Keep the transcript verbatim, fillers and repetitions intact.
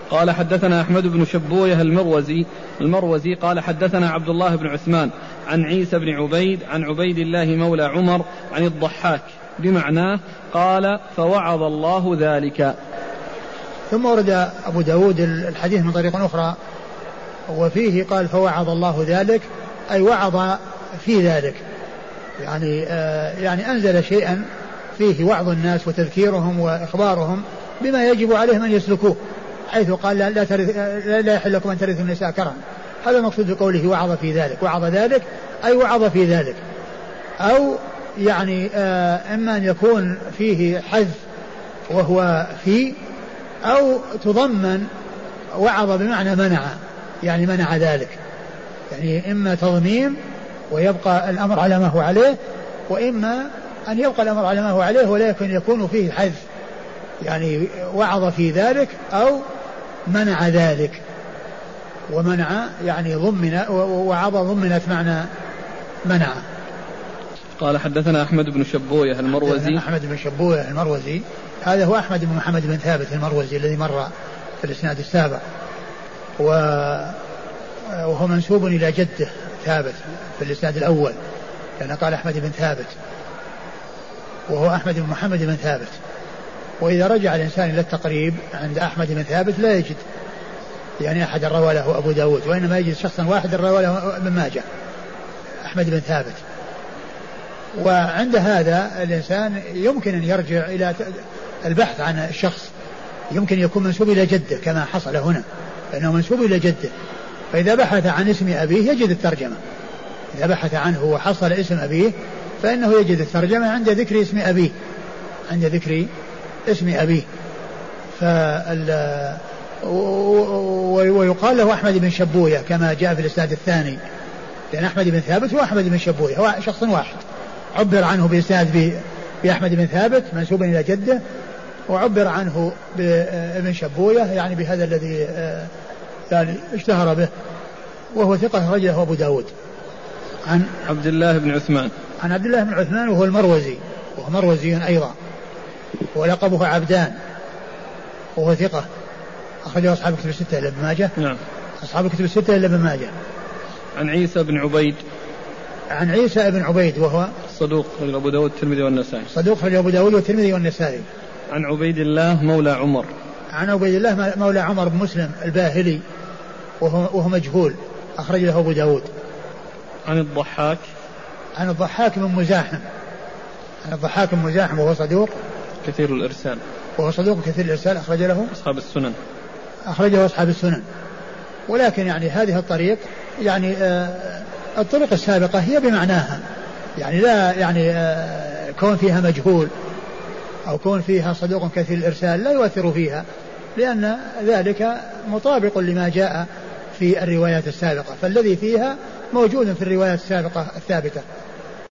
قال حدثنا أحمد بن شبويه المروزي المروزي قال حدثنا عبد الله بن عثمان عن عيسى بن عبيد عن عبيد الله مولى عمر عن الضحاك بمعناه قال فوعظ الله ذلك. ثم ورد أبو داود الحديث من طريق أخرى وفيه قال فوعظ الله ذلك أي وعظ في ذلك، يعني آه يعني أنزل شيئا فيه وعظ الناس وتذكيرهم وإخبارهم بما يجب عليهم أن يسلكوه، حيث قال لا, لا, ترث لا يحل لكم أن ترثوا النساء كرها. هذا المقصود بقوله وعظ في ذلك، وعظ ذلك أي وعظ في ذلك، أو يعني آه إما أن يكون فيه حذف وهو في، أو تضمن وعظ بمعنى منع، يعني منع ذلك، يعني إما تضميم ويبقى الأمر على ما هو عليه، وإما أن يبقى الأمر على ما هو عليه ولكن يكون فيه حذف، يعني وعظ في ذلك أو منع ذلك. ومنع يعني ضمن، وعظ ضمنت معنى منع. قال حدثنا أحمد بن شبويه المروزي أحمد بن شبويه المروزي هذا هو أحمد بن محمد بن ثابت المروزي الذي مر في الإسناد السابق، وهو منسوب إلى جده ثابت في الإسناد الأول، لأن قال أحمد بن ثابت وهو أحمد بن محمد بن ثابت. وإذا رجع الإنسان إلى التقريب عند أحمد بن ثابت لا يجد يعني أحد روى له أبو داود، وإنما يجد شخصا واحد روى له ابن ماجه أحمد بن ثابت. وعند هذا الإنسان يمكن أن يرجع إلى البحث عن الشخص، يمكن يكون منسوب إلى جده كما حصل هنا، لأنه منسوب إلى جده، فإذا بحث عن اسم أبيه يجد الترجمة، إذا بحث عنه وحصل اسم أبيه فإنه يجد الترجمة عند ذكر اسم أبيه، عند ذكر اسم أبيه. فال ويقال له أحمد بن شبويه كما جاء في الإسناد الثاني، لأن أحمد بن ثابت هو أحمد بن شبويه، هو شخص واحد عبر عنه بإسناد بأحمد بن ثابت منسوبا إلى جده، وعبر عنه بابن شبويه يعني بهذا الذي يعني اشتهر به، وهو ثقة رجله أبو داود. عن عبد الله بن عثمان عن عبد الله بن عثمان وهو المروزي، وهو مروزي أيضا، ولقبه عبدان، وهو ثقة أخرجه أصحاب الكتب الستة إلا ابن ماجه. نعم أصحاب الكتب الستة إلا ابن ماجه. عن عيسى بن عبيد عن عيسى بن عبيد وهو صدوق رجل أبو داود والترمذي والنسائي. صدوق رجل أبو داود والترمذي والنسائي. عن عبيد الله مولى عمر عن عبيد الله مولى عمر بن مسلم الباهلي وهو, وهو مجهول أخرج له أبو داود. عن الضحاك عن الضحاك بن مزاحم عن الضحاك بن مزاحم وهو صدوق كثير الإرسال وهو صدوق كثير الإرسال أخرج له أصحاب السنن أخرجه أصحاب السنن. ولكن يعني هذه الطريق يعني آه الطرق السابقة هي بمعناها، يعني لا يعني آه كون فيها مجهول أو كون فيها صدوق كثير الإرسال لا يؤثر فيها، لأن ذلك مطابق لما جاء في الروايات السابقة، فالذي فيها موجود في الروايات السابقة الثابتة.